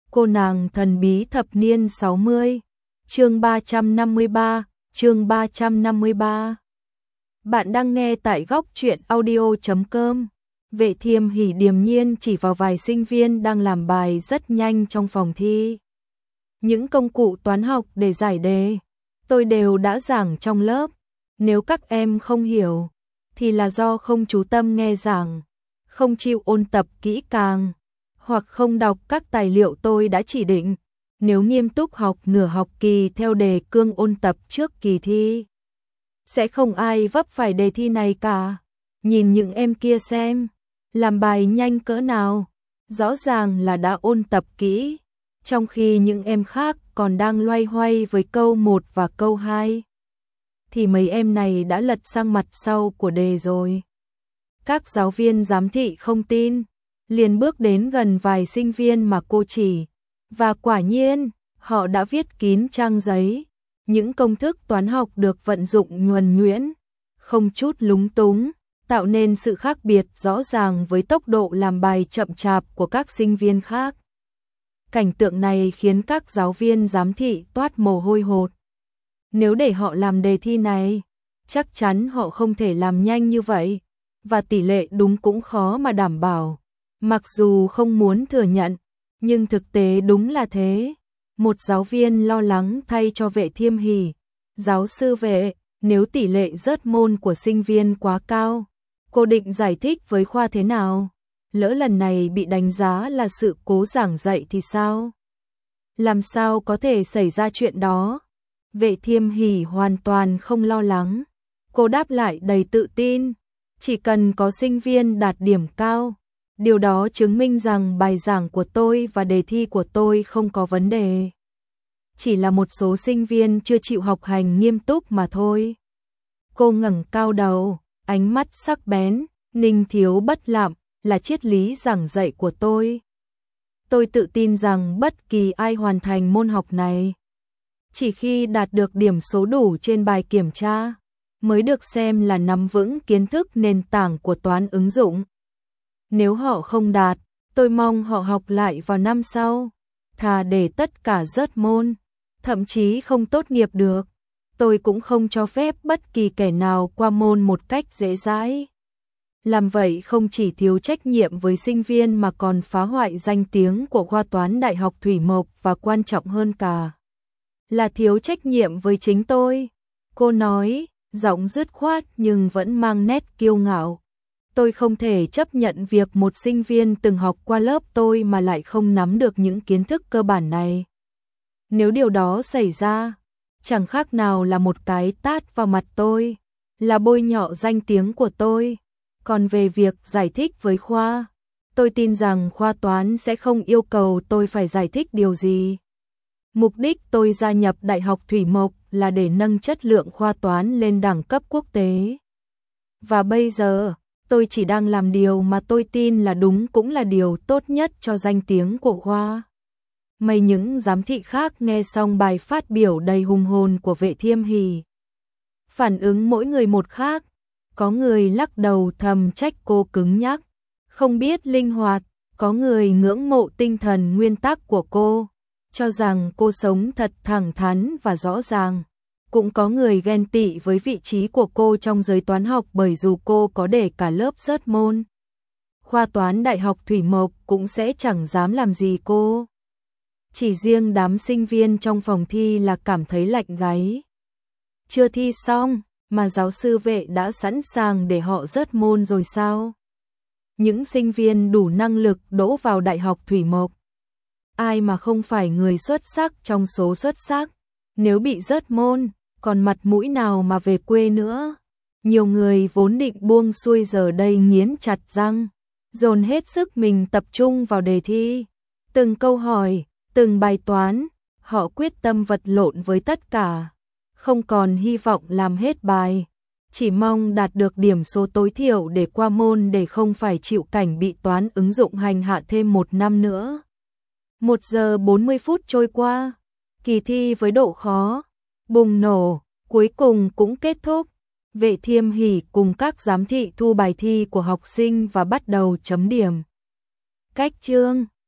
Cô nàng thần bí thập niên 60, chương 353, chương 353. Bạn đang nghe tại góc truyện audio.com. Vệ Thiêm Hỉ điềm nhiên chỉ vào vài sinh viên đang làm bài rất nhanh trong phòng thi. Những công cụ toán học để giải đề, tôi đều đã giảng trong lớp. Nếu các em không hiểu, thì là do không chú tâm nghe giảng, không chịu ôn tập kỹ càng, hoặc không đọc các tài liệu tôi đã chỉ định. Nếu nghiêm túc học nửa học kỳ theo đề cương ôn tập trước kỳ thi, sẽ không ai vấp phải đề thi này cả. Nhìn những em kia xem, làm bài nhanh cỡ nào, rõ ràng là đã ôn tập kỹ, trong khi những em khác còn đang loay hoay với câu 1 và câu 2. Thì mấy em này đã lật sang mặt sau của đề rồi. Các giáo viên giám thị không tin, liền bước đến gần vài sinh viên mà cô chỉ, và quả nhiên, họ đã viết kín trang giấy. Những công thức toán học được vận dụng nhuần nhuyễn, không chút lúng túng, tạo nên sự khác biệt rõ ràng với tốc độ làm bài chậm chạp của các sinh viên khác. Cảnh tượng này khiến các giáo viên giám thị toát mồ hôi hột. Nếu để họ làm đề thi này, chắc chắn họ không thể làm nhanh như vậy, và tỷ lệ đúng cũng khó mà đảm bảo. Mặc dù không muốn thừa nhận, nhưng thực tế đúng là thế. Một giáo viên lo lắng thay cho Vệ Thiêm Hỉ. Giáo sư Vệ, nếu tỷ lệ rớt môn của sinh viên quá cao, cô định giải thích với khoa thế nào? Lỡ lần này bị đánh giá là sự cố giảng dạy thì sao? Làm sao có thể xảy ra chuyện đó? Vệ Thiêm Hỉ hoàn toàn không lo lắng. Cô đáp lại đầy tự tin. Chỉ cần có sinh viên đạt điểm cao, điều đó chứng minh rằng bài giảng của tôi và đề thi của tôi không có vấn đề. Chỉ là một số sinh viên chưa chịu học hành nghiêm túc mà thôi. Cô ngẩng cao đầu, ánh mắt sắc bén, ninh thiếu bất lạm, là triết lý giảng dạy của tôi. Tôi tự tin rằng bất kỳ ai hoàn thành môn học này, chỉ khi đạt được điểm số đủ trên bài kiểm tra, mới được xem là nắm vững kiến thức nền tảng của toán ứng dụng. Nếu họ không đạt, tôi mong họ học lại vào năm sau, thà để tất cả rớt môn, thậm chí không tốt nghiệp được. Tôi cũng không cho phép bất kỳ kẻ nào qua môn một cách dễ dãi. Làm vậy không chỉ thiếu trách nhiệm với sinh viên mà còn phá hoại danh tiếng của khoa toán Đại học Thủy Mộc, và quan trọng hơn cả là thiếu trách nhiệm với chính tôi. Cô nói, giọng dứt khoát nhưng vẫn mang nét kiêu ngạo. Tôi không thể chấp nhận việc một sinh viên từng học qua lớp tôi mà lại không nắm được những kiến thức cơ bản này. Nếu điều đó xảy ra, chẳng khác nào là một cái tát vào mặt tôi, là bôi nhọ danh tiếng của tôi. Còn về việc giải thích với khoa, tôi tin rằng khoa toán sẽ không yêu cầu tôi phải giải thích điều gì. Mục đích tôi gia nhập Đại học Thủy Mộc là để nâng chất lượng khoa toán lên đẳng cấp quốc tế. Và bây giờ, tôi chỉ đang làm điều mà tôi tin là đúng, cũng là điều tốt nhất cho danh tiếng của khoa. Mấy những giám thị khác nghe xong bài phát biểu đầy hùng hồn của Vệ Thiêm Hỉ, phản ứng mỗi người một khác. Có người lắc đầu thầm trách cô cứng nhắc, không biết linh hoạt. Có người ngưỡng mộ tinh thần nguyên tắc của cô, cho rằng cô sống thật thẳng thắn và rõ ràng. Cũng có người ghen tị với vị trí của cô trong giới toán học, bởi dù cô có để cả lớp rớt môn, khoa toán Đại học Thủy Mộc cũng sẽ chẳng dám làm gì cô. Chỉ riêng đám sinh viên trong phòng thi là cảm thấy lạnh gáy. Chưa thi xong mà giáo sư Vệ đã sẵn sàng để họ rớt môn rồi sao? Những sinh viên đủ năng lực đỗ vào Đại học Thủy Mộc, ai mà không phải người xuất sắc trong số xuất sắc? Nếu bị rớt môn, còn mặt mũi nào mà về quê nữa? Nhiều người vốn định buông xuôi giờ đây nghiến chặt răng, dồn hết sức mình tập trung vào đề thi. Từng câu hỏi, từng bài toán, họ quyết tâm vật lộn với tất cả. Không còn hy vọng làm hết bài, chỉ mong đạt được điểm số tối thiểu để qua môn, để không phải chịu cảnh bị toán ứng dụng hành hạ thêm một năm nữa. 1 giờ 40 phút trôi qua, kỳ thi với độ khó bùng nổ cuối cùng cũng kết thúc. Vệ Thiêm Hỉ cùng các giám thị thu bài thi của học sinh và bắt đầu chấm điểm. Cách chương